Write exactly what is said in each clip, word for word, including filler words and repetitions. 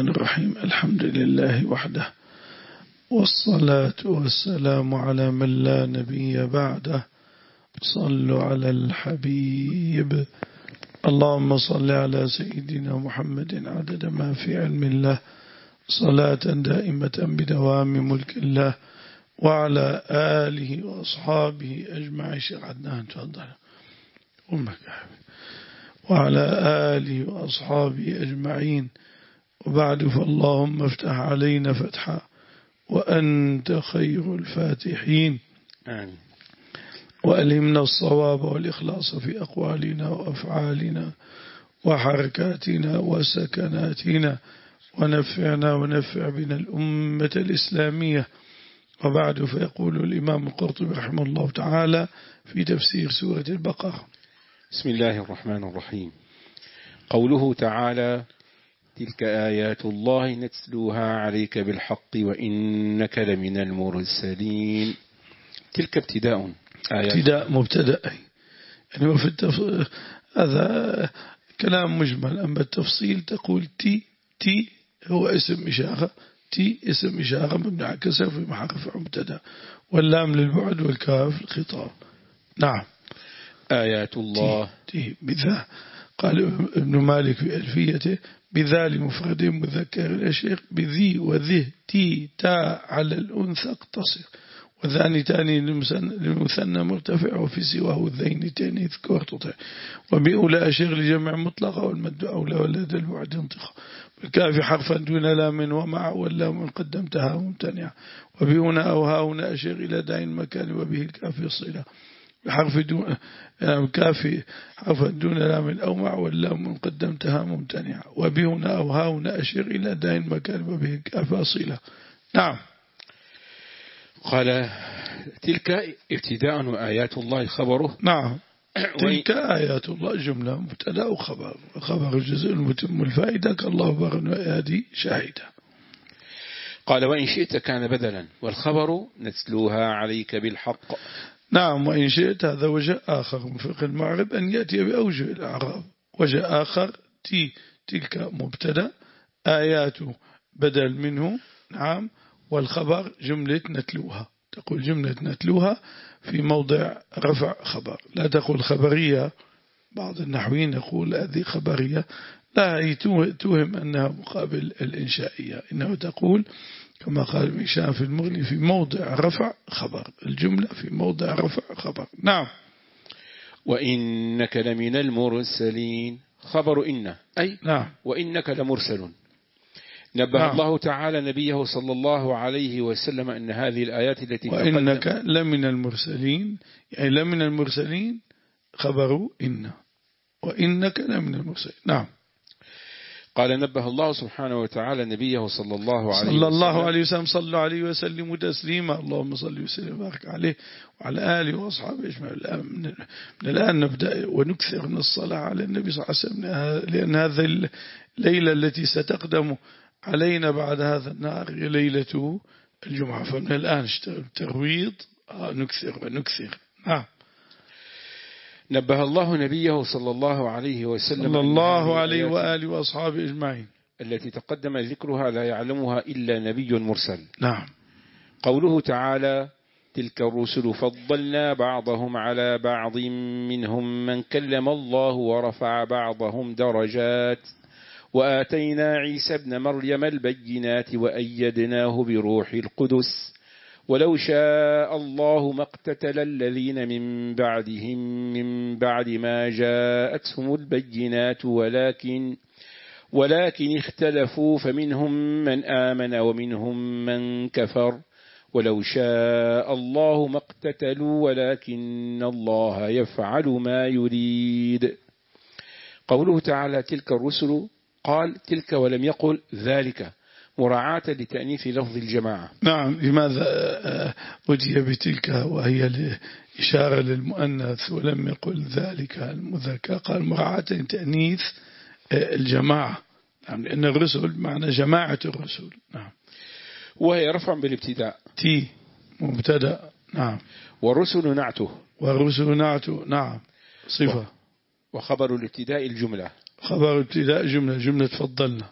الرحمن الرحيم. الحمد لله وحده، والصلاة والسلام على من لا نبي بعده. صلوا على الحبيب. اللهم صل على سيدنا محمد عدد ما في علم الله، صلاة دائمة بدوام ملك الله، وعلى آله وأصحابه أجمعين. شيخ عدنان تفضل. أمك يا حبيبي. وعلى آله وأصحابه أجمعين، وبعد فاللهم افتح علينا فتحا وأنت خير الفاتحين. آمين. وألهمنا الصواب والإخلاص في أقوالنا وأفعالنا وحركاتنا وسكناتنا، ونفعنا ونفع بنا الأمة الإسلامية. وبعد فيقول الإمام القرطبي رحمه الله تعالى في تفسير سورة البقرة: بسم الله الرحمن الرحيم. قوله تعالى: تلك آيات الله نتلوها عليك بالحق وإنك لمن المرسلين. تلك ابتداء آيات ابتداء مبتدأ، يعني وفي التف... هذا كلام مجمل. أما التفصيل تقول تي تي هو اسم إشارة، تي اسم إشارة مبني على كسر في محل رفع مبتدأ، واللام للبعد والكاف الخطاب. نعم. آيات الله تي, تي بذا. قال ابن مالك في ألفيته: بذا لمفرد مذكر الأشيخ، بذي وذه تي تا على الأنثى اقتصر، وذاني تاني للمثنى مرتفع، وفي سواه الذين تاني ذكور تطع، وبأولى أشير لجمع مطلقة، والمد أولى ولد البعد انطقة، بالكاف حرفا دون لام ومع، واللام قدمتها ممتنعة، وبهنا أو هاهنا أشير إلى داء مكان، وبه الكاف الصلة بحرف دون كاف حرفا دون لام أو مع، واللام قدمتها ممتنعة، وبهنا أو هاهنا أشير إلى داء مكان، وبه الكاف صلة. نعم. قال: تلك ابتداء وآيات الله خبره. نعم. تلك آيات الله جملة مبتدأ وخبر، خبر الجزء المتم الفائدة كالله بارن هذه شاهدة. قال: وإن شئت كان بدلا، والخبر نتلوها عليك بالحق. نعم. وإن شئت هذا وجه آخر من فقه المعرب أن يأتي بأوجه الأعراب. وجه آخر تي تلك مبتدأ، آيات بدل منه. نعم. والخبر جملة نتلوها. تقول جملة نتلوها في موضع رفع خبر، لا تقول خبرية. بعض النحويين يقول هذه خبرية، لا، هي توهم أنها مقابل الإنشائية. إنه تقول كما قال هشام في المغني: في موضع رفع خبر، الجملة في موضع رفع خبر. نعم. وإنك لمن المرسلين، خبر إن أي نعم. وإنك لمرسل. نبه نعم. الله تعالى نبيه صلى الله عليه وسلم أن هذه الآيات التي وإنك لمن المرسلين، يعني لمن المرسلين خبروا إن، وإنك لمن المرسلين. نعم. قال: نبه الله سبحانه وتعالى نبيه صلى الله عليه وسلم صلى الله عليه وسلم صلوا عليه وسلم تسليما. اللهم صل وسلم وبارك عليه وعلى آله وأصحابه أجمعين. من الآن نبدأ ونكثر من الصلاة على النبي صلى الله عليه وسلم، لأن هذه الليلة التي ستقدم علينا بعد هذا النهار هي ليلة الجمعة، فمن الآن اشتغل ترويض نكثر ونكثر. نعم. نبه الله نبيه صلى الله عليه وسلم صلى الله عليه وآله وأصحابه أجمعين التي تقدم ذكرها لا يعلمها إلا نبي مرسل. نعم. قوله تعالى: تلك الرسل فضلنا بعضهم على بعض منهم من كلم الله ورفع بعضهم درجات وآتينا عيسى ابن مريم البينات وأيدناه بروح القدس ولو شاء الله ما اقتتل الذين من بعدهم من بعد ما جاءتهم البينات ولكن ولكن اختلفوا فمنهم من آمن ومنهم من كفر ولو شاء الله ما اقتتلوا ولكن الله يفعل ما يريد. قوله تعالى: تلك الرسل، قال تلك ولم يقل ذلك مراعاة لتأنيث لفظ الجماعة. نعم. لماذا أجي بتلك وهي إشارة للمؤنث ولم يقل ذلك المذكر؟ قال مراعاة لتأنيث الجماعة. نعم. لأن الرسل معنى جماعة الرسل. نعم. وهي رفع بالابتداء، تي مبتدأ. نعم. والرسل نعته، والرسل نعته. نعم. صفة. وخبر الابتداء الجملة، خبر الابتداء جملة، جملة فضلنا،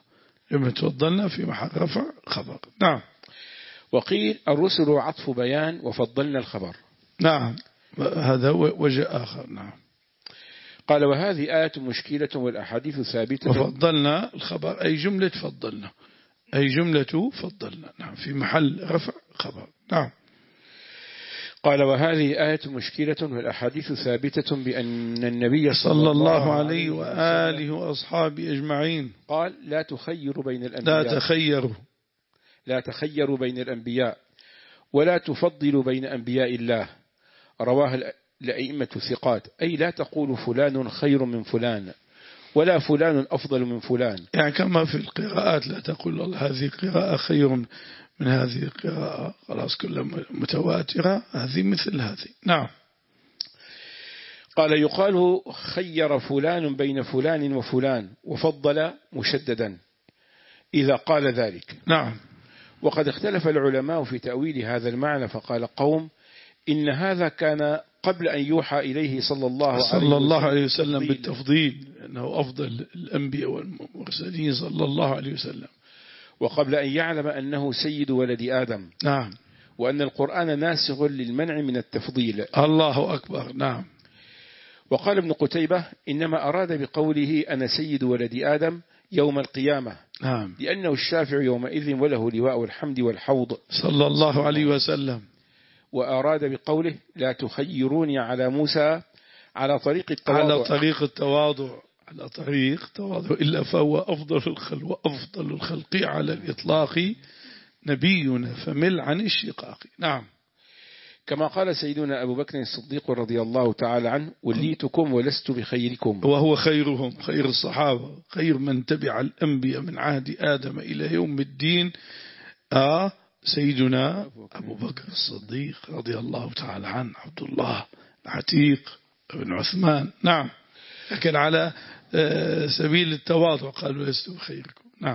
لما تفضلنا في محل رفع خبر. نعم. وقيل الرسل عطف بيان وفضلنا الخبر. نعم هذا وجه آخر. نعم. قال وهذه آية مشكلة والأحاديث ثابتة. وفضلنا الخبر أي جملة فضلنا، أي جملة فضلنا. نعم في محل رفع خبر. نعم. قال وهذه آية مشكلة والأحاديث ثابتة بأن النبي صلى الله عليه وآله وأصحابه أجمعين قال لا تخيروا بين الأنبياء، لا تخيروا لا تخيروا بين الأنبياء ولا تفضلوا بين أنبياء الله. رواه الأئمة الثقات، أي لا تقول فلان خير من فلان ولا فلان أفضل من فلان. يعني كما في القراءات لا تقول هذه قراءة خير من هذه القراءة، خلاص كلها متواترة، هذه مثل هذه. نعم. قال يقال خير فلان بين فلان وفلان وفضل مشددا إذا قال ذلك. نعم. وقد اختلف العلماء في تأويل هذا المعنى، فقال قوم إن هذا كان قبل أن يوحى إليه صلى الله عليه صلى الله عليه وسلم وسلم بالتفضيل، أنه أفضل الأنبياء والمرسلين صلى الله عليه وسلم، وقبل أن يعلم أنه سيد ولد آدم. نعم. وأن القرآن ناسخ للمنع من التفضيل. الله أكبر. نعم. وقال ابن قتيبة إنما أراد بقوله أنا سيد ولد آدم يوم القيامة، نعم، لأنه الشافع يومئذ وله لواء الحمد والحوض صلى الله عليه وسلم. وأراد بقوله لا تخيروني على موسى على طريق التواضع، على طريق التواضع، على طريق التواضع، إلا فهو أفضل الخلق وأفضل الخلق على الإطلاق نبينا فمل عن الشقاق. نعم. كما قال سيدنا أبو بكر الصديق رضي الله تعالى عنه وليتكم ولست بخيركم، وهو خيرهم، خير الصحابة، خير من تبع الأنبياء من عهد آدم إلى يوم الدين. آه سيدنا أبو بكر الصديق رضي الله تعالى عنه، عبد الله العتيق بن عثمان. نعم. لكن على سبيل التواضع قالوا لست بخيركم. نعم.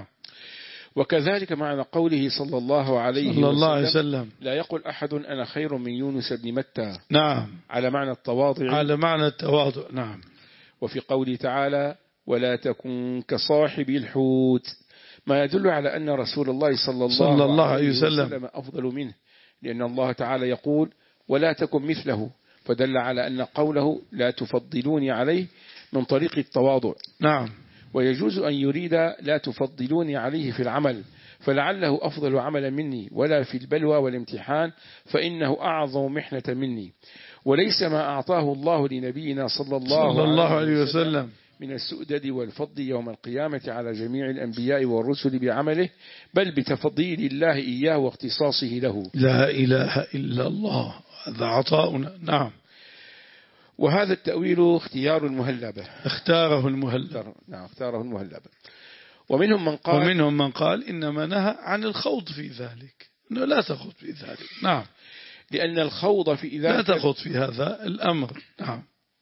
وكذلك معنى قوله صلى الله عليه صلى الله عليه وسلم وسلم لا يقول أحد أنا خير من يونس بن متى. نعم. على معنى التواضع، على معنى التواضع. نعم. وفي قوله تعالى ولا تكن كصاحب الحوت، ما يدل على أن رسول الله صلى الله, صلى الله عليه عليه وسلم, وسلم أفضل منه، لأن الله تعالى يقول ولا تكن مثله، فدل على أن قوله لا تفضلوني عليه من طريق التواضع. نعم. ويجوز أن يريد لا تفضلوني عليه في العمل، فلعله أفضل عملا مني، ولا في البلوى والامتحان فإنه أعظم محنة مني، وليس ما أعطاه الله لنبينا صلى الله, صلى الله عليه عليه وسلم من السؤدد والفضل يوم القيامة على جميع الأنبياء والرسل بعمله، بل بتفضيل الله إياه واختصاصه له. لا إله إلا الله، هذا عطاؤنا. نعم. وهذا التأويل اختيار المهلبة، اختاره المهلب. نعم اختاره المهلبة. ومنهم من قال ومنهم من قال إنما نهى عن الخوض في ذلك، إنه لا تخوض في ذلك. نعم. لأن الخوض في ذلك لا تخوض في هذا الأمر. نعم.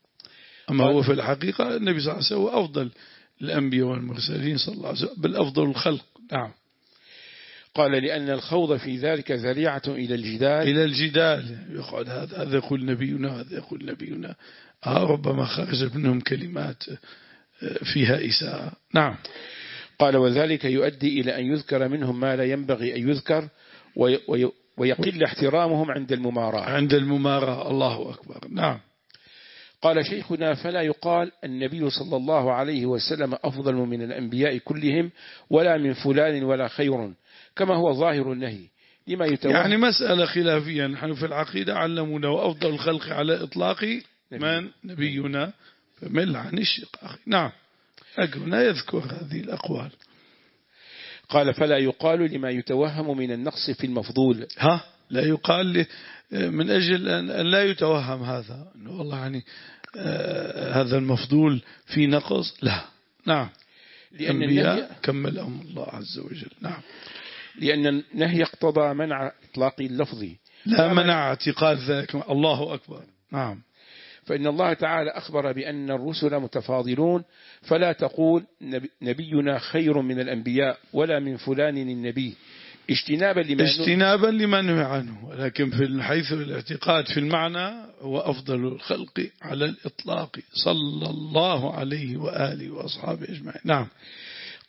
أما هو في الحقيقة النبي صلى الله عليه وسلم أفضل الأنبياء والمرسلين صلى الله عليه وسلم، بل أفضل الخلق. نعم. قال لأن الخوض في ذلك ذريعة إلى الجدال، إلى الجدال، يقول هذا هذا يقول نبينا، هذا يقول نبينا، آه ربما خرج منهم كلمات فيها إساءة. نعم. قال وذلك يؤدي إلى أن يذكر منهم ما لا ينبغي أن يذكر، ويقل احترامهم عند المماراة. عند المماراة. الله أكبر. نعم. قال شيخنا فلا يقال النبي صلى الله عليه وسلم أفضل من الأنبياء كلهم ولا من فلان ولا خير، كما هو ظاهر النهي لما يتوهم. يعني مسألة خلافية، نحن في العقيدة علمونا وأفضل الخلق على إطلاق من نبينا فمل عن الشقاق. نعم. أجرنا يذكر هذه الأقوال. قال فلا يقال لما يتوهم من النقص في المفضول. ها لا يقال من أجل أن لا يتوهم هذا أنه والله يعني آه هذا المفضول في نقص. لا. نعم. لأن النهي كملهم الله عز وجل. نعم. لأن النهي اقتضى منع إطلاق اللفظ، لا منع اعتقاد ذلك. الله أكبر. نعم. فإن الله تعالى أخبر بأن الرسل متفاضلون، فلا تقول نبينا خير من الأنبياء ولا من فلان النبي، اجتنابا لما اجتنابا لما نهى عنه، ولكن في حيث الاعتقاد في المعنى هو أفضل الخلق على الإطلاق صلى الله عليه وآله وأصحابه أجمعين. نعم.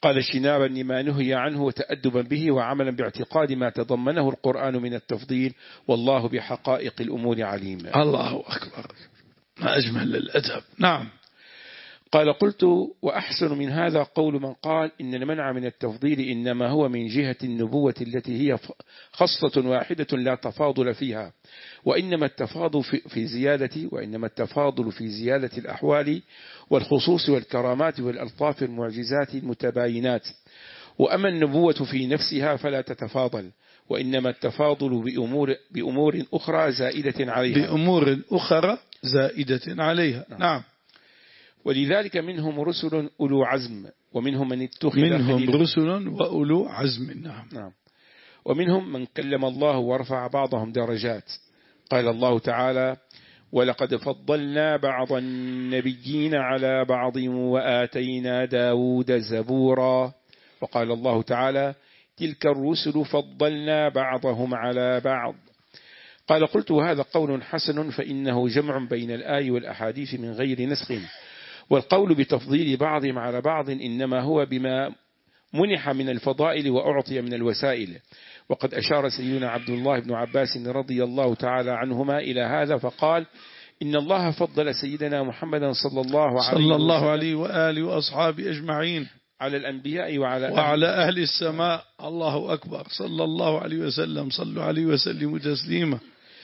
قال اجتنابا لما نهي عنه وتأدبا به وعملا باعتقاد ما تضمنه القرآن من التفضيل، والله بحقائق الأمور عليم. الله أكبر، ما أجمل الأدب. نعم. قال قلت وأحسن من هذا قول من قال إن المنع من التفضيل إنما هو من جهة النبوة التي هي خصلة واحدة لا تفاضل فيها، وإنما التفاضل في زيادة وإنما التفاضل في زيادة الأحوال والخصوص والكرامات والألطاف المعجزات المتباينات، وأما النبوة في نفسها فلا تتفاضل، وإنما التفاضل بأمور, بأمور أخرى زائدة عليها بأمور أخرى زائدة عليها. نعم, نعم. ولذلك منهم رسل أولو عزم ومنهم من اتخذ منهم رسل وأولو عزم. نعم. نعم. ومنهم من كلم الله ورفع بعضهم درجات. قال الله تعالى ولقد فضلنا بعض النبيين على بعض وآتينا داود زبورا. وقال الله تعالى تلك الرسل فضلنا بعضهم على بعض. قال قلت هذا قول حسن فإنه جمع بين الآي والأحاديث من غير نسخ، والقول بتفضيل بعضهم على بعض إنما هو بما منح من الفضائل وأعطي من الوسائل. وقد أشار سيدنا عبد الله بن عباس رضي الله تعالى عنهما إلى هذا فقال إن الله فضل سيدنا محمدا صلى الله عليه, صلى الله عليه وآله وأصحابه أجمعين على الأنبياء وعلى, وعلى أهل, أهل السماء. الله أكبر، صلى الله عليه وسلم، صلوا عليه وسلم تسليما.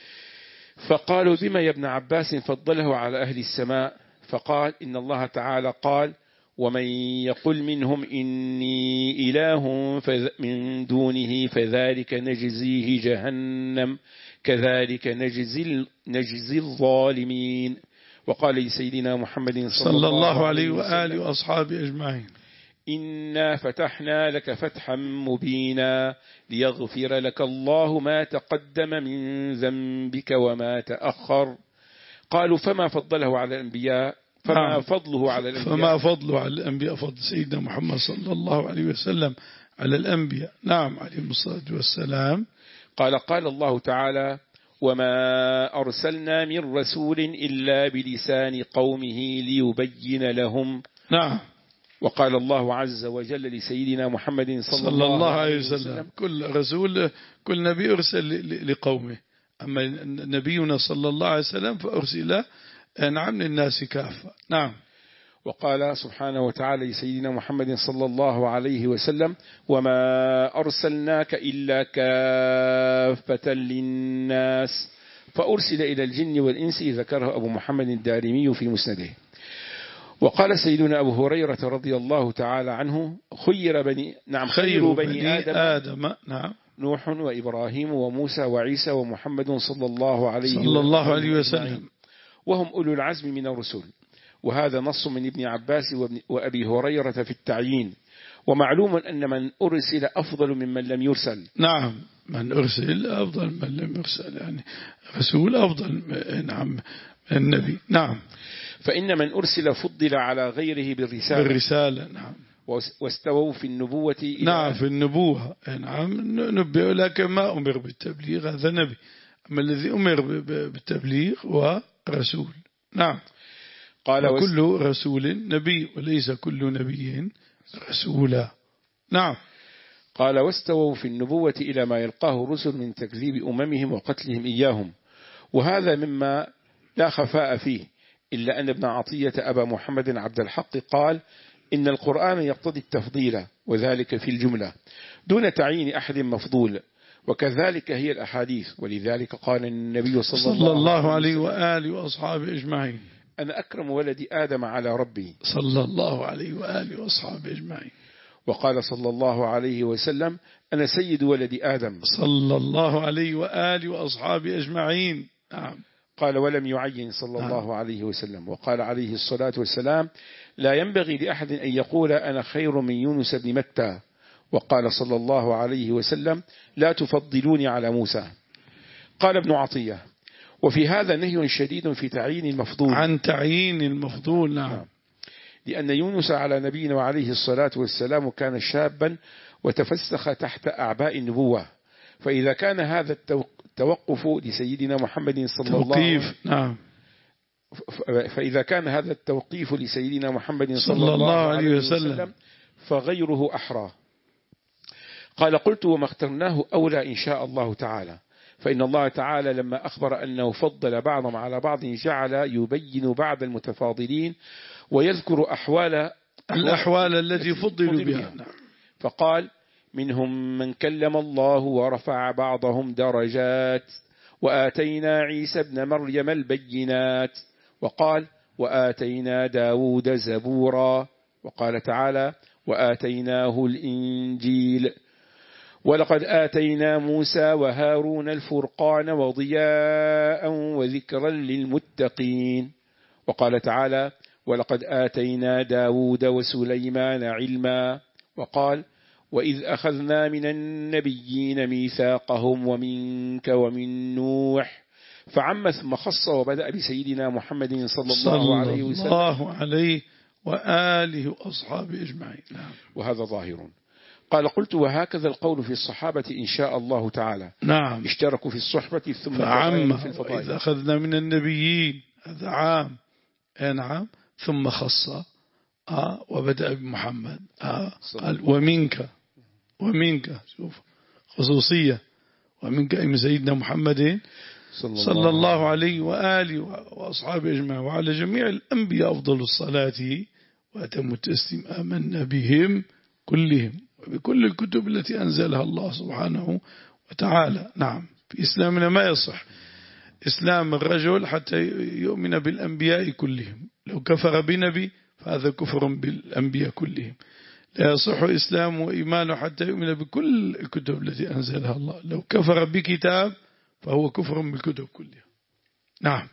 فقالوا بما يا ابن عباس فضله على أهل السماء؟ فقال إن الله تعالى قال ومن يقل منهم إني إله من دونه فذلك نجزيه جهنم كذلك نجزي, نجزي الظالمين. وقال لسيدنا محمد صلى, صلى الله عليه وآله وأصحابه أجمعين إنا فتحنا لك فتحا مبينا ليغفر لك الله ما تقدم من ذنبك وما تأخر. قالوا فما فضله على الأنبياء فما نعم. فضله على الأنبياء فما فضله على الأنبياء فضل سيدنا محمد صلى الله عليه وسلم على الأنبياء. نعم عليه الصلاة والسلام. قال قال الله تعالى وما أرسلنا من رسول إلا بلسان قومه ليبين لهم. نعم. وقال الله عز وجل لسيدنا محمد صلى, صلى الله, الله عليه وسلم, وسلم كل رسول كل نبي أرسل لقومه، أما نبينا صلى الله عليه وسلم فأرسل نعم للناس كافة. نعم. وقال سبحانه وتعالى لسيدنا محمد صلى الله عليه وسلم وما أرسلناك إلا كافة للناس فأرسل إلى الجن والإنس، ذكره أبو محمد الدارمي في مسنده. وقال سيدنا أبو هريرة رضي الله تعالى عنه خير بني نعم خير بني, بني آدم, آدم نعم نوح وإبراهيم وموسى وعيسى ومحمد صلى الله عليه صلى الله عليه وسلم، وهم أولو العزم من الرسل. وهذا نص من ابن عباس وأبي هريرة في التعيين. ومعلوم أن من أرسل أفضل ممن لم يرسل. نعم من أرسل أفضل من لم يرسل، يعني رسول أفضل نعم النبي. نعم. فإن من أرسل فضل على غيره بالرسالة, بالرسالة. نعم. واستووا في النبوة نعم في النبوة. نعم نبئ لكن ما أمر بالتبليغ هذا نبي، أما الذي أمر بالتبليغ هو رسول. نعم. قال وكل رسول نبي وليس كل نبي رسولا. نعم. قال واستووا في النبوة إلى ما يلقاه الرسل من تكذيب أممهم وقتلهم إياهم، وهذا مما لا خفاء فيه، إلا أن ابن عطية أبا محمد عبد الحق قال إن القرآن يقتضي التفضيل وذلك في الجملة دون تعيين أحد مفضول، وكذلك هي الأحاديث. ولذلك قال النبي صلى, صلى الله عليه وآله وأصحابه أجمعين أنا أكرم ولد آدم على ربي صلى الله عليه وآله وأصحابه أجمعين. وقال صلى الله عليه وسلم أنا سيد ولد آدم صلى الله عليه وآله وأصحابه أجمعين. نعم. قال ولم يعين صلى الله عليه وسلم. وقال عليه الصلاة والسلام لا ينبغي لأحد أن يقول أنا خير من يونس بن متى. وقال صلى الله عليه وسلم لا تفضلوني على موسى. قال ابن عطية وفي هذا نهي شديد في تعيين المفضول عن تعيين المفضول. نعم. لأن يونس على نبينا وعليه الصلاة والسلام كان شابا وتفسخ تحت أعباء النبوة، فإذا كان هذا التوقف لسيدنا محمد صلى الله عليه وسلم نعم فإذا كان هذا التوقيف لسيدنا محمد صلى الله عليه وسلم فغيره أحرى. قال قلت وما اخترناه أولى إن شاء الله تعالى، فإن الله تعالى لما أخبر أنه فضل بعضهم على بعض جعل يبين بعض المتفاضلين ويذكر أحوال الأحوال التي فضلوا بها. فقال منهم من كلم الله ورفع بعضهم درجات وآتينا عيسى ابن مريم البينات، وقال وآتينا داود زبورا، وقال تعالى وآتيناه الإنجيل، ولقد آتينا موسى وهارون الفرقان وضياء وذكرا للمتقين، وقال تعالى ولقد آتينا داود وسليمان علما، وقال وإذ أخذنا من النبيين ميثاقهم ومنك ومن نوح، فعم ثم خص وبدأ بسيدنا محمد صلى الله عليه وسلم صلى الله عليه وآله وأصحابه أجمعين. وهذا ظاهر. قال قلت وهكذا القول في الصحابة إن شاء الله تعالى. نعم. اشتركوا في الصحبة ثم فعم في الفضائل. وإذ أخذنا من النبيين هذا عام. نعم. ثم خص آه وبدأ بمحمد آه قال ومنك ومنك شوف خصوصية ومنك أي سيدنا محمد صلى, صلى الله عليه وآله وأصحابه أجمعين وعلى جميع الأنبياء أفضل الصلاة وأتم التسليم آمنا بهم كلهم وبكل الكتب التي أنزلها الله سبحانه وتعالى. نعم. في إسلامنا ما يصح إسلام الرجل حتى يؤمن بالأنبياء كلهم، لو كفر بنبي فهذا كفر بالأنبياء كلهم. لا يصح إسلام وإيمانه حتى يؤمن بكل الكتب التي أنزلها الله، لو كفر بكتاب فهو كفر بالكتب كلها. نعم.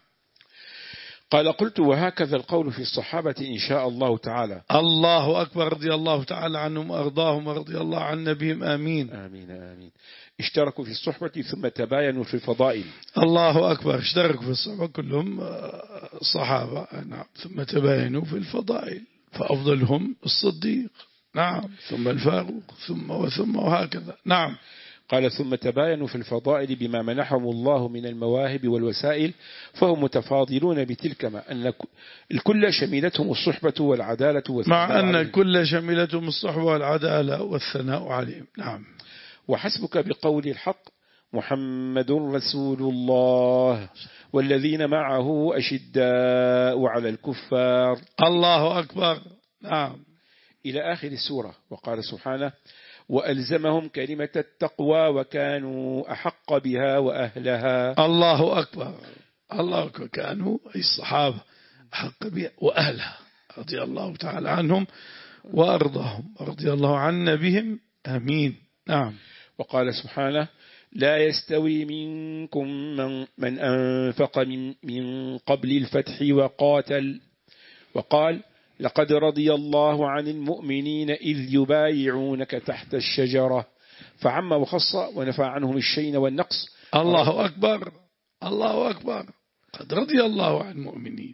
قال قلت وهكذا القول في الصحابة إن شاء الله تعالى. الله أكبر رضي الله تعالى عنهم وأرضاهم ورضي الله عن نبيهم آمين آمين آمين. اشتركوا في الصحبة ثم تباينوا في الفضائل. الله أكبر. اشتركوا في الصحبة كلهم صحابة. نعم. ثم تباينوا في الفضائل فأفضلهم الصديق. نعم. ثم الفاروق ثم وثم وهكذا. نعم. قال ثم تباينوا في الفضائل بما منحهم الله من المواهب والوسائل، فهم متفاضلون بتلك ما أن الكل شملتهم الصحبة والعدالة والثناء مع أن عليهم. الكل شملتهم الصحبة والعدالة والثناء عليهم. نعم. وحسبك بقول الحق محمد رسول الله والذين معه أشداء على الكفار. الله أكبر. نعم. إلى آخر السورة. وقال سبحانه وألزمهم كلمة التقوى وكانوا أحق بها وأهلها. الله أكبر. الله أكبر. كانوا أي الصحابة أحق بها وأهلها رضي الله تعالى عنهم وأرضاهم رضي الله عنا بهم آمين. نعم. وقال سبحانه لا يستوي منكم من, من أنفق من, من قبل الفتح وقاتل، وقال لقد رضي الله عن المؤمنين إذ يبايعونك تحت الشجرة، فعم وخص ونفى عنهم الشين والنقص. الله أكبر. الله أكبر. قد رضي الله عن المؤمنين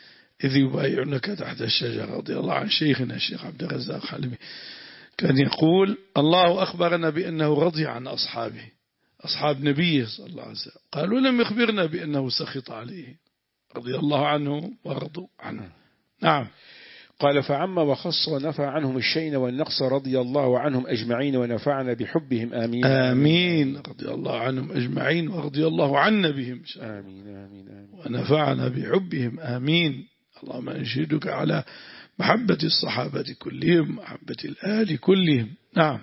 إذ يبايعونك تحت الشجرة. رضي الله عن شيخنا الشيخ عبد الرزاق حلبي كان يقول الله أخبرنا بأنه رضي عن أصحابه أصحاب نبيه صلى الله عليه وسلم، قالوا لم يخبرنا بأنه سخط عليه رضي الله عنهم ورضوا عنه. نعم. قال فعم وخص ونفى عنهم الشين والنقص رضي الله عنهم أجمعين ونفعنا بحبهم آمين آمين. رضي الله عنهم أجمعين ورضي الله عنا بهم آمين آمين آمين ونفعنا بحبهم آمين. اللهم أنشدك على محبة الصحابة كلهم محبة الآل كلهم. نعم.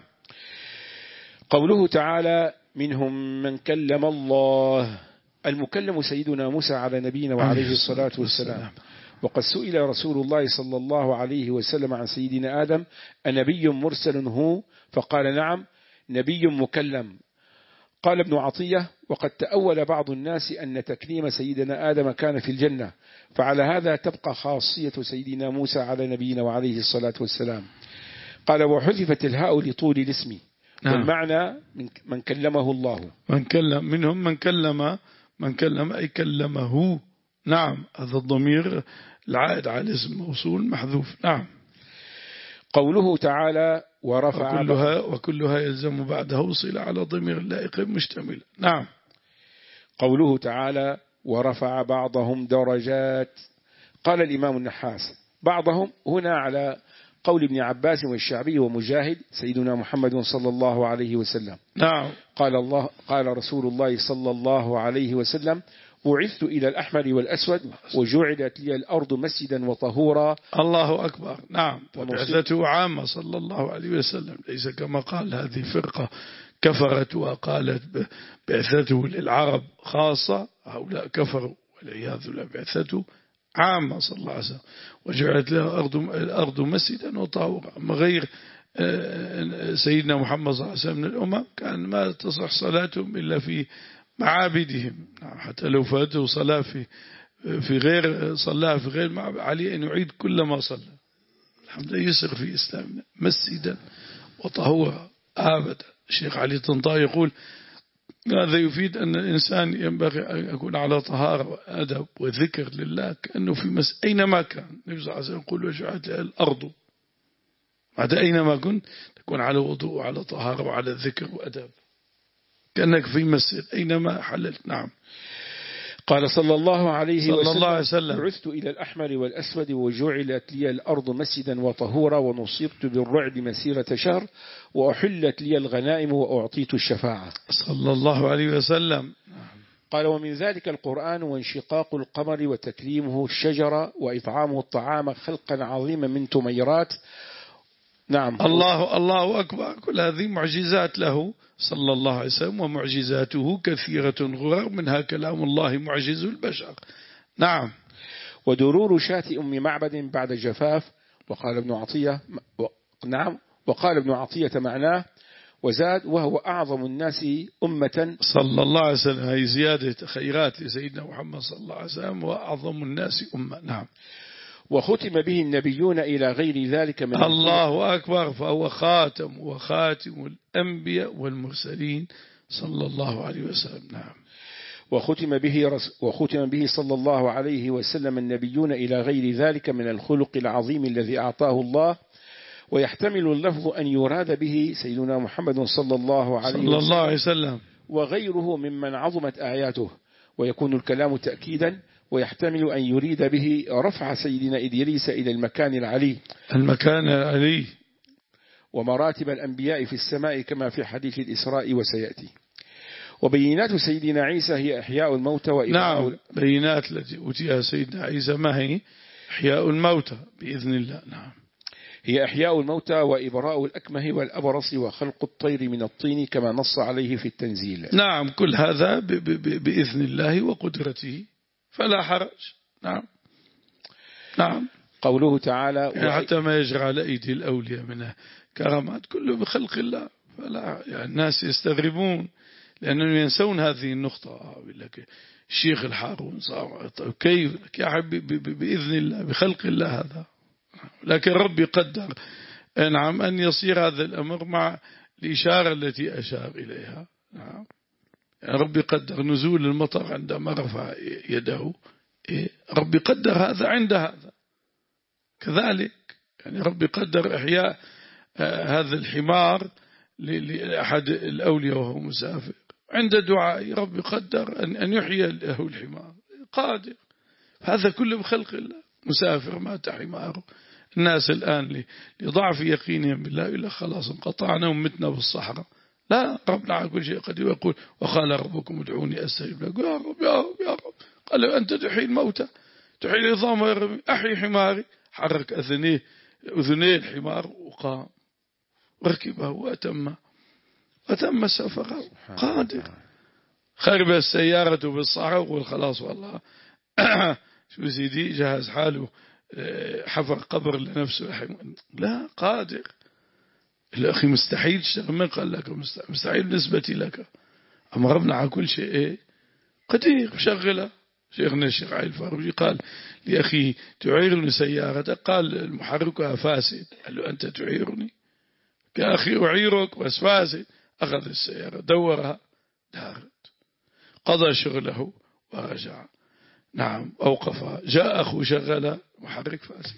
قوله تعالى منهم من كلم الله، المكلم سيدنا موسى على نبينا وعليه الصلاة والسلام. وقد سئل رسول الله صلى الله عليه وسلم عن سيدنا آدم أنبي مرسل هو؟ فقال نعم نبي مكلم. قال ابن عطية وقد تأول بعض الناس أن تكليم سيدنا آدم كان في الجنة، فعلى هذا تبقى خاصية سيدنا موسى على نبينا وعليه الصلاة والسلام. قال وحذفت الهاء لطول الاسم. نعم. والمعنى من, من كلمه الله. من كلم منهم من كلم من كلم أي كلمه. نعم. هذا الضمير العائد على اسم موصول محذوف. نعم. قوله تعالى ورفع وكلها, وكلها يلزم بعدها وصل على ضمير لائق مشتمل. نعم. قوله تعالى ورفع بعضهم درجات. قال الإمام النحاس بعضهم هنا على قول ابن عباس والشعبي ومجاهد سيدنا محمد صلى الله عليه وسلم. نعم. قال الله قال رسول الله صلى الله عليه وسلم: بعثت إلى الأحمر والأسود وجعلت لي الأرض مسجدا وطهورا. الله أكبر. نعم. بعثته عامة صلى الله عليه وسلم، ليس كما قال هذه فرقة كفرت وقالت بعثته للعرب خاصة، هؤلاء كفروا والعياذ بالله. بعثته عامة صلى الله عليه وسلم وجعلت له الأرض, الأرض مسجدا وطهورا. أما غير سيدنا محمد صلى الله عليه وسلم من الأمم كان ما تصح صلاتهم إلا في معابدهم، حتى لو فاته صلاة في في غير صلاة في غير معبد عليه أن يعيد كل ما صلى. الحمد لله يسر في إسلامنا مسجدا وطهورا أبدا. الشيخ علي طنطاوي يقول هذا يفيد أن الإنسان ينبغي أن يكون على طهارة وأدب وذكر لله كأنه في مس أينما كان. النبي صلى الله عليه وسلم يقول وجعلت لها الأرض، بعد أينما كنت تكون على وضوء وعلى طهارة وعلى ذكر وأدب كأنك في مسجد أينما حللت. نعم. قال صلى الله عليه صلى وسلم, الله عليه وسلم: بعثت إلى الأحمر والأسود وجعلت لي الأرض مسجدا وطهورا ونصبت بالرعب مسيرة شهر وأحلت لي الغنائم وأعطيت الشفاعة. صلى الله عليه وسلم. قال: ومن ذلك القرآن وانشقاق القمر وتكليمه الشجرة وإطعامه الطعام خلقا عظيما من تميرات. نعم. الله الله أكبر. كل هذه معجزات له صلى الله عليه وسلم، ومعجزاته كثيرة غرر، منها كلام الله معجز البشر. نعم. ودرور شاة أم معبد بعد جفاف. وقال ابن عطية و... نعم وقال ابن عطية معناه وزاد: وهو أعظم الناس أمة. صلى الله عليه وسلم. هي زيادة خيرات لسيدنا محمد صلى الله عليه وسلم، وأعظم الناس أمة. نعم. وختم به النبيون إلى غير ذلك من الله أكبر. فهو خاتم وخاتم الأنبياء والمرسلين صلى الله عليه وسلم. نعم. وختم به, رس وختم به صلى الله عليه وسلم النبيون إلى غير ذلك من الخلق العظيم الذي أعطاه الله. ويحتمل اللفظ أن يراد به سيدنا محمد صلى الله عليه صلى الله عليه وسلم وغيره ممن عظمت آياته، ويكون الكلام تأكيدا. ويحتمل أن يريد به رفع سيدنا إدريس إلى المكان العلي المكان العلي ومراتب الأنبياء في السماء كما في حديث الإسراء وسيأتي. وبينات سيدنا عيسى هي إحياء الموتى وإبراء. نعم. بينات التي أوتيها سيدنا عيسى ما هي؟ إحياء الموتى بإذن الله. نعم. هي إحياء الموتى وإبراء الأكمه والأبرص وخلق الطير من الطين كما نص عليه في التنزيل. نعم. كل هذا ب ب ب بإذن الله وقدرته فلا حرج. نعم. نعم. قوله تعالى: يعني حتى ما يجرى على أيدي الأولياء من كرامات كله بخلق الله، فلا يعني الناس يستغربون لأنهم ينسون هذه النقطة. لك الشيخ الحارون صار كيف لك يا حبيبي بإذن الله بخلق الله هذا، لكن ربي قدر نعم أن يصير هذا الأمر مع الإشارة التي أشار إليها. نعم. يعني ربي قدر نزول المطر عندما رفع يده، ربي قدر هذا عند هذا كذلك. يعني ربي قدر إحياء هذا الحمار لأحد الأولياء وهو مسافر، عند دعاء ربي قدر أن يحيي له الحمار، قادر. هذا كله بخلق الله. مسافر مات حماره. الناس الآن لضعف يقينهم بالله إلا خلاص انقطعنا ومتنا بالصحراء. لا، ربنا على كل شيء قدير. يقول: وقال ربكم ادعوني أستجب لكم. يا رب يا رب يا رب. قال: أنت تحيي الموتى تحيي العظام ويرمي. أحيي حماري. حرك أذنيه أذنيه الحمار وقام وركبه وأتم أتم سفره. قادر. خرب السيارة بالصحراء وقال خلاص والله شو سيدي جهز حاله حفر قبر لنفسه. لا، قادر. الأخي مستحيل تشتغل. من قال لك مستحيل بالنسبة لك؟ أما ربنا على كل شيء إيه؟ قدير. مشغلة. شيخنا الشيخ علي الفاروجي قال لأخي: تعيرني سيارتك؟ قال: محركها فاسد. قال له: أنت تعيرني؟ يا أخي أعيرك بس فاسد. أخذ السيارة دورها دارت، قضى شغله ورجع. نعم. أوقفها. جاء أخو شغل محرك فاسد.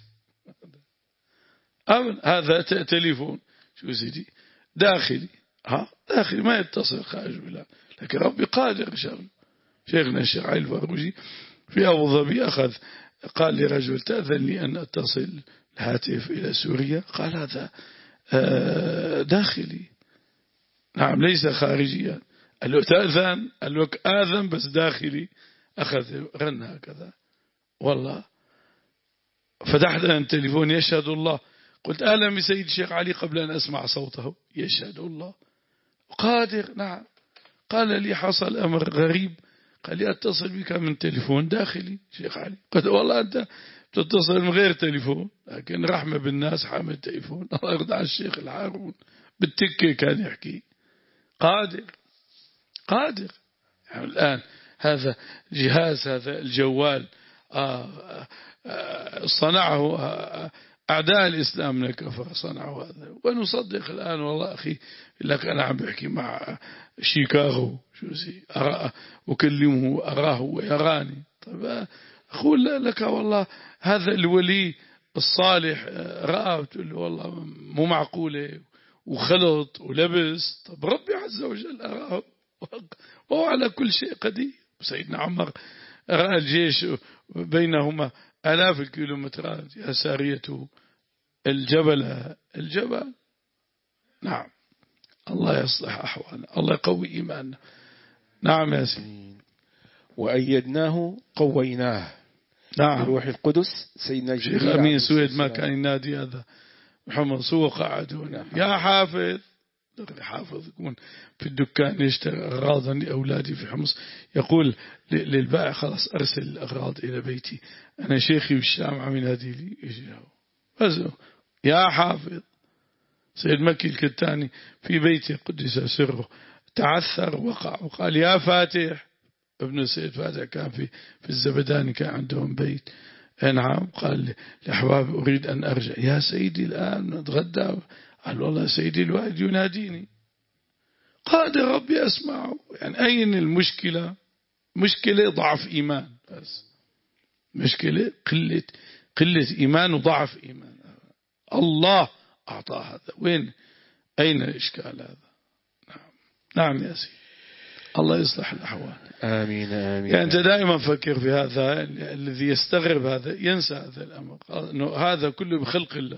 أمن هذا تليفون شو سيدي داخلي. ها داخلي ما يتصل خارج بالله، لكن ربي قادر شغل. شيخنا الشيخ علي الفاروجي في أبو ظبي أخذ قال لرجل: تأذن لي أن أتصل الهاتف إلى سوريا؟ قال هذا داخلي. نعم ليس خارجيا. قال له تأذن؟ قال له آذن بس داخلي. أخذ رن هكذا. والله فتحت التليفون يشهد الله. قلت أهلا بسيد الشيخ علي قبل أن أسمع صوته. يشهد الله قادر. نعم. قال لي حصل أمر غريب. قال لي أتصل بك من تليفون داخلي شيخ علي. قلت والله أنت تتصل من غير تليفون، لكن رحمة بالناس حامل تليفون. الله يرضى على الشيخ الحارون بالتكة كان يحكي. قادر قادر. يعني الآن هذا جهاز، هذا الجوال آه آه صنعه آه أعداء الإسلام من الكفر صنعوا هذا، ونصدق الآن. والله أخي لك أنا عم بحكي مع شيكاغو شو زي أراه أكلمه أراه ويراني. طيب أقول لك والله هذا الولي الصالح رأى، بتقول له والله مو معقولة وخلط ولبس. طب ربي عز وجل أراه وهو على كل شيء قدير. سيدنا عمر رأى الجيش بينهما آلاف الكيلومترات يا سارية الجبل الجبل. نعم الله يصلح أحوالنا، الله يقوي إيماننا. نعم يا سيدي. وأيدناه قويناه. نعم روح القدس سيدنا شيخ أمين سويد ما كان ينادي هذا محمد صوى قعدونا يا حافظ. حافظ يكون في الدكان يشتري أغراضا لأولادي في حمص، يقول للبائع خلاص أرسل الأغراض إلى بيتي، أنا شيخي بالشام عم ينادي لي بس يا حافظ. سيد مكي الكتاني في بيتي قدس سره تعثر وقع وقال يا فاتح. ابن السيد فاتح كان في في الزبداني كان عندهم بيت. نعم قال لأحبابي أريد أن أرجع. يا سيدي الآن نتغدى. قال والله سيدي الوالد يناديني. قادر ربي أسمعه. يعني أين المشكلة؟ مشكلة ضعف إيمان بس. مشكلة قلة قلة إيمان وضعف إيمان. الله أعطاه هذا. وين أين الإشكال هذا؟ نعم نعم يا سيدي الله يصلح الأحوال. آمين آمين. يعني أنت دائما فكر في هذا. الذي يستغرب هذا ينسى هذا الأمر، أنه هذا كله بخلق الله.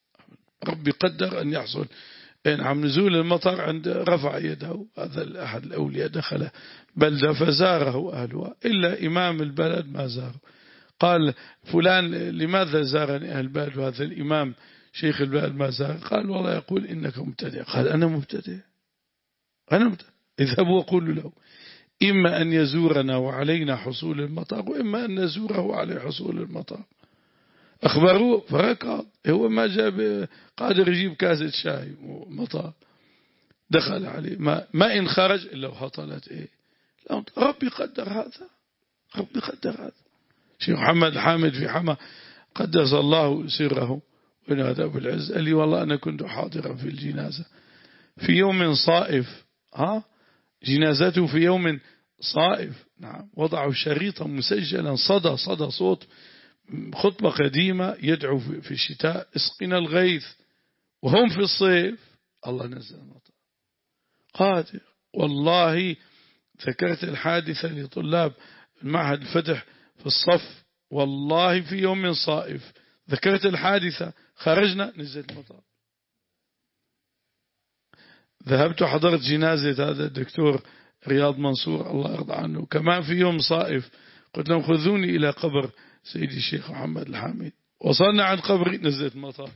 ربي قدر أن يحصل. نعم نزول المطر عند رفع يده. هذا أحد الأولياء دخل بلدة فزاره أهلها إلا إمام البلد ما زاره. قال فلان لماذا زارني أهل البلد وهذا الإمام شيخ البلد ما زار؟ قال والله يقول إنك مبتدع. قال أنا مبتدع أنا مبتدع. اذهبوا وقولوا له إما أن يزورنا وعلينا حصول المطر وإما أن نزوره وعليه حصول المطر. أخبروه فركض. هو ما جاب قادر يجيب كاسة شاي ومطر. دخل عليه ما, ما إن خرج إلا وهطلت إيه. ربي قدر هذا. ربي قدر هذا. شيخ محمد الحامد في حما قدس الله سره ونادى أبو العز قال لي والله أنا كنت حاضرا في الجنازة في يوم صائف. ها جنازته في يوم صائف. نعم وضعوا شريطا مسجلا صدى صدى صوت خطبة قديمة يدعو في الشتاء اسقنا الغيث، وهم في الصيف الله نزل المطر. قادر والله. ذكرت الحادثة لطلاب المعهد الفتح في الصف والله في يوم صائف. ذكرت الحادثة خرجنا نزل المطر. ذهبت حضرت جنازة هذا الدكتور رياض منصور الله يرضى عنه كمان في يوم صائف. قلت لهم خذوني إلى قبر سيدي الشيخ محمد الحامد. وصلنا عند قبري نزلت مطر.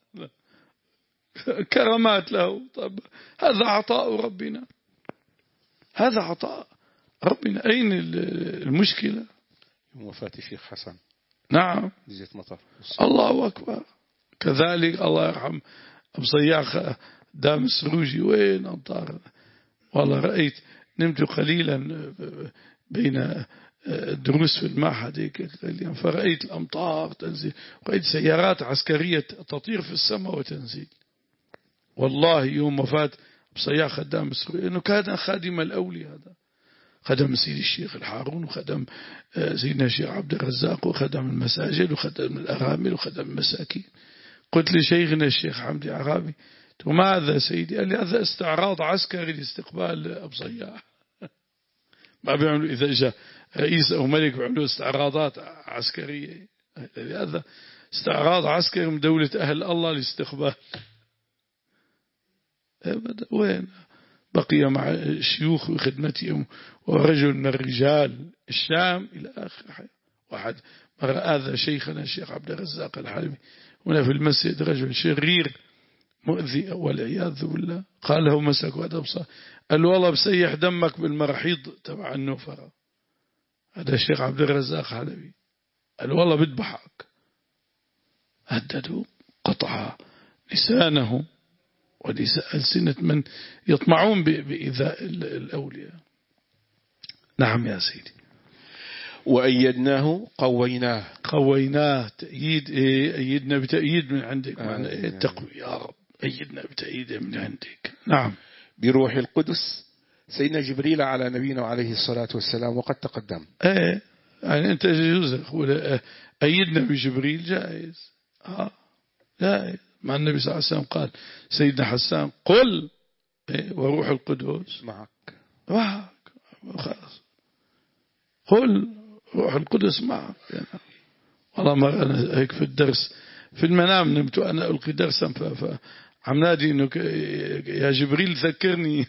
كرامات له. طب هذا عطاء ربنا. هذا عطاء ربنا. أين المشكلة؟ يوم وفاة الشيخ حسن نعم نزلت مطر. الله أكبر. كذلك الله يرحم أبو صياح دام السروجي وين أمطار. والله رأيت نمت قليلا بين الدروس في المعهد فرأيت الأمطار تنزل ورأيت سيارات عسكرية تطير في السماء وتنزل. والله يوم وفاة بصياح خدام السروجي إنه كان خادم الأولي. هذا خدم سيد الشيخ الحارون وخدم سيدنا الشيخ عبد الرزاق وخدم المساجد وخدم الأرامل وخدم المساكين. قلت لشيخنا الشيخ حمدي عرابي وماذا سيدي؟ قال لي هذا استعراض عسكري لاستقبال أبو صياح. ما بيعملوا إذا جاء رئيس أو ملك بيعملوا استعراضات عسكرية. هذا استعراض عسكري من دولة أهل الله لاستقبال. أبدا وين بقي مع الشيوخ وخدمتهم ورجل من الرجال الشام إلى آخر حياة. واحد مرة آذى شيخنا الشيخ عبد الرزاق الحلبي هنا في المسجد، رجل شرير مؤذي والعياذ بالله، قال له مسك وهذا بصار، قال له والله بسيح دمك بالمراحيض تبع النوفرة. هذا الشيخ عبد الرزاق الحلبي قال له والله بذبحك. هددوا، قطع لسانه ولسانة من يطمعون بإيذاء الأولياء. نعم يا سيدي. وأيدناه قويناه. قويناه تأييد إيه؟ أيدنا بتأييد من عندك. آه معنى إيه التقوي يا رب، أيدنا بتأييد من عندك. نعم. بروح القدس سيدنا جبريل على نبينا عليه الصلاة والسلام وقد تقدم. ايه يعني انت يجوز أيدنا بجبريل جائز. اه جائز. مع النبي صلى الله عليه وسلم قال سيدنا حسان قل إيه وروح القدس معك معك خلاص، قل روح القدس معك. يعني والله ما أنا هيك في الدرس في المنام نمت وأنا ألقي درسا فعم نادي إنه يا جبريل ذكرني.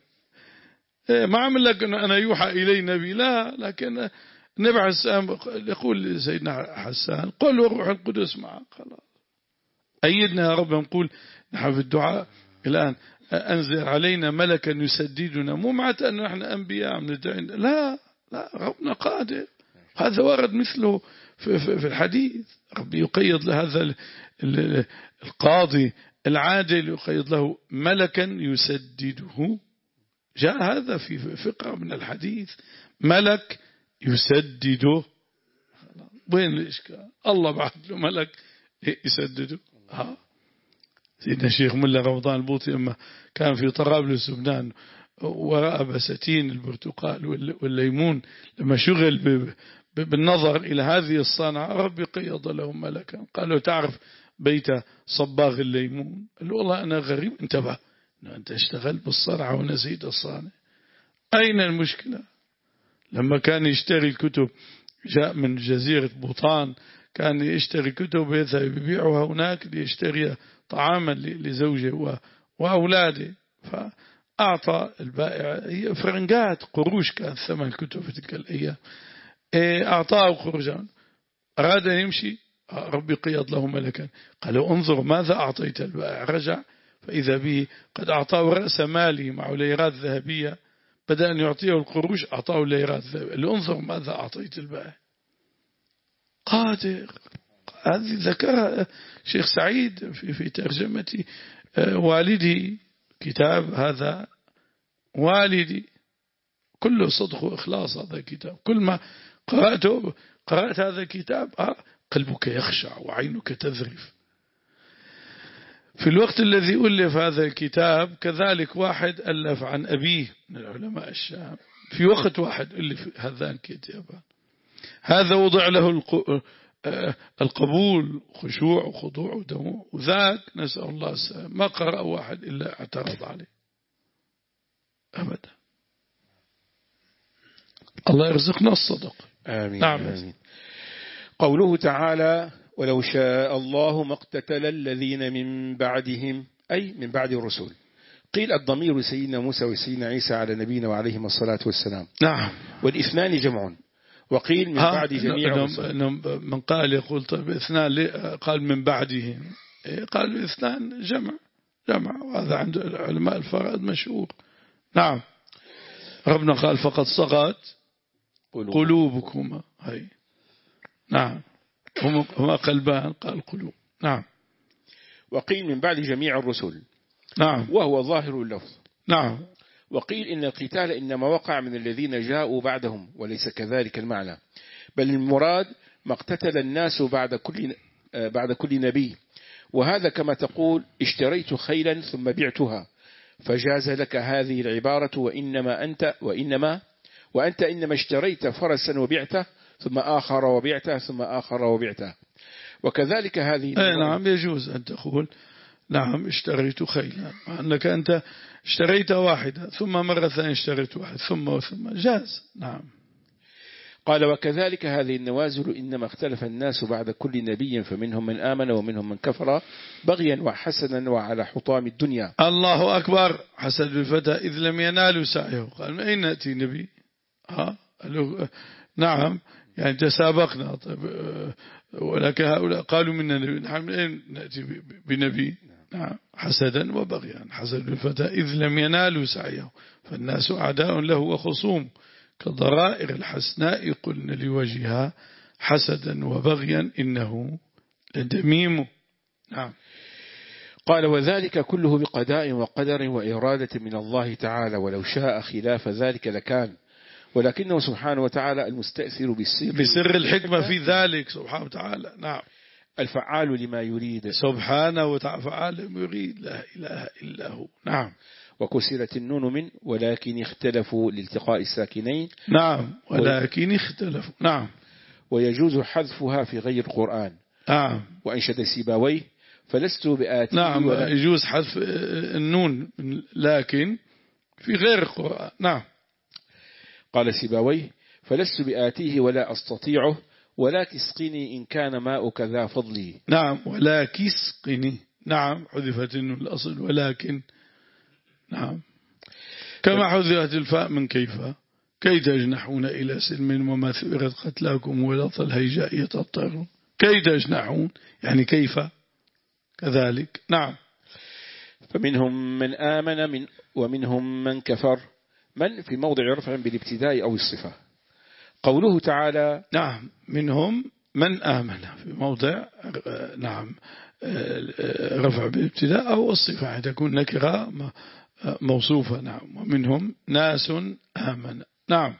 ما عمل لك أنه أنا يوحى إلي نبي، لا، لكن النبي عليه السلام يقول لسيدنا حسان قل وروح القدس معك. خلاص أيدنا يا رب. نقول نحن في الدعاء الآن أنزل علينا ملكا يسددنا، مو معناته أنه نحن أنبياء من الدعين، لا لا، ربنا قادر. هذا ورد مثله في, في, في الحديث، ربي يقيض لهذا القاضي العادل يقيض له ملكا يسدده. جاء هذا في فقرة من الحديث، ملك يسدده. وين الإشكال؟ الله بعث له ملك يسدده. ها سيدنا الشيخ ملا رمضان البوطي لما كان في طرابلس لبنان وراء بساتين البرتقال والليمون، لما شغل بالنظر إلى هذه الصنعة ربي قيض له ملكا، قال له تعرف بيت صباغ الليمون؟ قال له والله أنا غريب. انتبه أنه أنت اشتغل بالصنعة ونسيت الصانع. أين المشكلة؟ لما كان يشتري الكتب، جاء من جزيرة بوطان، كان يشتري كتب يبيعها هناك ليشتري طعاما لزوجه وأولاده، فأعطى البائع هي فرنجات قروش كان ثمن الكتب في تلك الأيام، أعطاه قروشا، أراد أن يمشي ربي قيض له ملكا، قال انظر ماذا أعطيت البائع. رجع فإذا به قد أعطاه رأس ماله مع ليرات ذهبية، بدأ أن يعطيه القروش أعطاه ليرات ذهبية. انظر ماذا أعطيت البائع. قادر. هذه ذكرها شيخ سعيد في في ترجمة والدي، كتاب هذا والدي كله صدق وإخلاص. هذا الكتاب كل ما قرأته قرأت هذا الكتاب قلبك يخشع وعينك تذرف. في الوقت الذي ألف هذا الكتاب كذلك واحد ألف عن أبيه من العلماء الشام، في وقت واحد ألف هذا الكتاب. هذا وضع له القبول خشوع وخضوع ودموع، وذاك نسأل الله السلام ما قرأ واحد إلا اعترض عليه أبدا. الله يرزقنا الصدق. آمين. نعم. آمين. قوله تعالى ولو شاء الله ما اقتتل الذين من بعدهم، أي من بعد الرسل. قيل الضمير سيدنا موسى وسيدنا عيسى على نبينا وعليهم الصلاة والسلام. نعم. والاثنان جمع. وقيل من بعد جميع الرسل. من قال يقول طيب اثنان قال من بعدهم، قال الاثنان جمع جمع، وهذا عند علماء الفرائض مشهور. نعم. ربنا قال فقد صغت قلوبكما. هاي نعم، هما قلبان قال قلوب. نعم. وقيل من بعد جميع الرسل. نعم. وهو ظاهر اللفظ. نعم. وقيل إن القتال إنما وقع من الذين جاءوا بعدهم، وليس كذلك المعنى، بل المراد ما اقتتل الناس بعد كل بعد كل نبي. وهذا كما تقول اشتريت خيلا ثم بعتها، فجاز لك هذه العبارة وإنما أنت وإنما وأنت إنما اشتريت فرسا وبعته ثم آخر وبعته ثم آخر وبعته. وكذلك هذه نعم يجوز أن تقول نعم اشتريت خيلا، أنك أنت اشتريت واحدة ثم مرة ثانية اشتريت واحد ثم وثم جاز. نعم. قال وكذلك هذه النوازل إنما اختلف الناس بعد كل نبي فمنهم من آمن ومنهم من كفر بغيا وحسنا وعلى حطام الدنيا. الله أكبر. حسد الفتى إذ لم ينالوا سعيه. قال من أين نأتي نبي؟ ها؟ نعم يعني تسابقنا. طيب ولكن هؤلاء قالوا منا نبي، نحن من أين نأتي بنبي؟ نعم حسدا وبغيا. حسد الفتى إذ لم ينالوا سعيه فالناس أعداء له وخصوم كضرائر الحسناء قلن لوجهها حسدا وبغيا إنه لدميم. نعم. قال وذلك كله بقضاء وقدر وإرادة من الله تعالى، ولو شاء خلاف ذلك لكان، ولكنه سبحانه وتعالى المستأثر بالسر بسر الحكمة في ذلك سبحانه وتعالى. نعم. الفعال لما يريد سبحانه وتعالى فعال لما يريد لا إله إلا هو. نعم. وكسرت النون من ولكن اختلفوا لالتقاء الساكنين. نعم ولكن اختلفوا. نعم. ويجوز حذفها في غير القرآن. نعم. وأنشد سيبويه فلست بآتي. نعم ولا يجوز حذف النون لكن في غير القرآن. نعم. قال سيبويه فلست بآتيه ولا أستطيعه ولا تسقني إن كان ماؤك ذا فضلي. نعم ولا كسقني. نعم حذفت النون الأصل ولكن. نعم. كما حذفت الفاء من كيف كي تجنحون إلى سلم وما ثئرت قتلاكم ولط الهيجاء يتطرون. كي تجنحون يعني كيف كذلك. نعم. فمنهم من آمن من ومنهم من كفر. من في موضع رفع بالابتداء أو الصفة. قوله تعالى نعم منهم من آمن في موضع نعم رفع بالابتداء أو الصفة تكون نكرة موصوفة. نعم. ومنهم ناس آمن. نعم.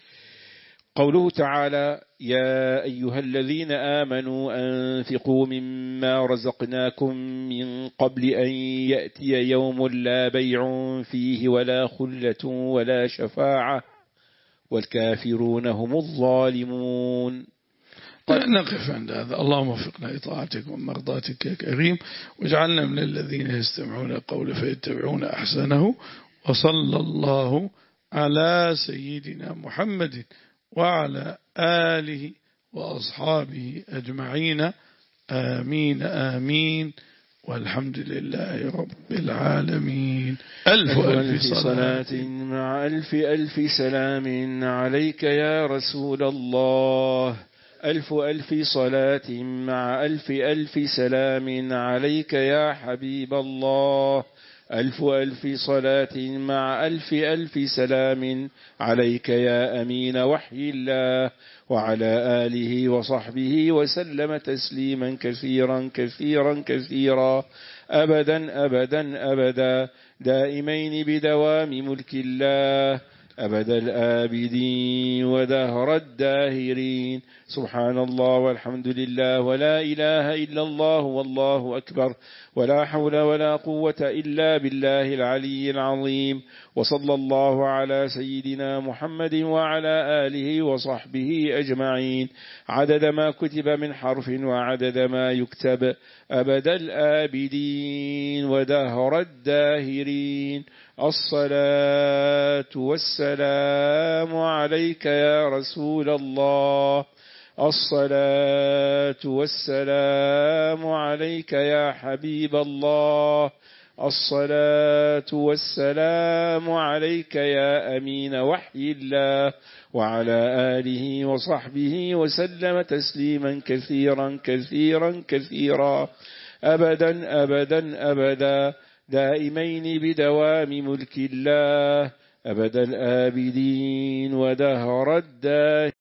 قوله تعالى يا أيها الذين آمنوا أنفقوا مما رزقناكم من قبل أن يأتي يوم لا بيع فيه ولا خلة ولا شفاعة والكافرون هم الظالمون. نقف عند هذا. اللهم وفقنا إطاعتك ومرضاتك يا كريم واجعلنا من الذين يستمعون القول فيتبعون أحسنه. وصلى الله على سيدنا محمد وعلى آله وأصحابه أجمعين. آمين آمين والحمد لله رب العالمين. ألف ألف صلاة مع ألف ألف سلام عليك يا رسول الله. ألف ألف صلاة مع ألف ألف سلام عليك يا حبيب الله. ألف ألف صلاة مع ألف ألف سلام عليك يا أمين وحي الله وعلى آله وصحبه وسلم تسليما كثيرا كثيرا كثيرا أبدا أبدا أبدا دائمين بدوام ملك الله أبد الآبدين ودهر الداهرين. سبحان الله والحمد لله ولا إله إلا الله والله أكبر ولا حول ولا قوة إلا بالله العلي العظيم. وصلى الله على سيدنا محمد وعلى آله وصحبه أجمعين عدد ما كتب من حرف وعدد ما يكتب أبد الآبدين ودهر الداهرين. الصلاة والسلام عليك يا رسول الله. الصلاة والسلام عليك يا حبيب الله. الصلاة والسلام عليك يا أمين وحي الله وعلى آله وصحبه وسلم تسليما كثيرا كثيرا كثيرا أبدا أبدا أبدا دائمين بدوام ملك الله أبد الآبدين ودهر الداهرين.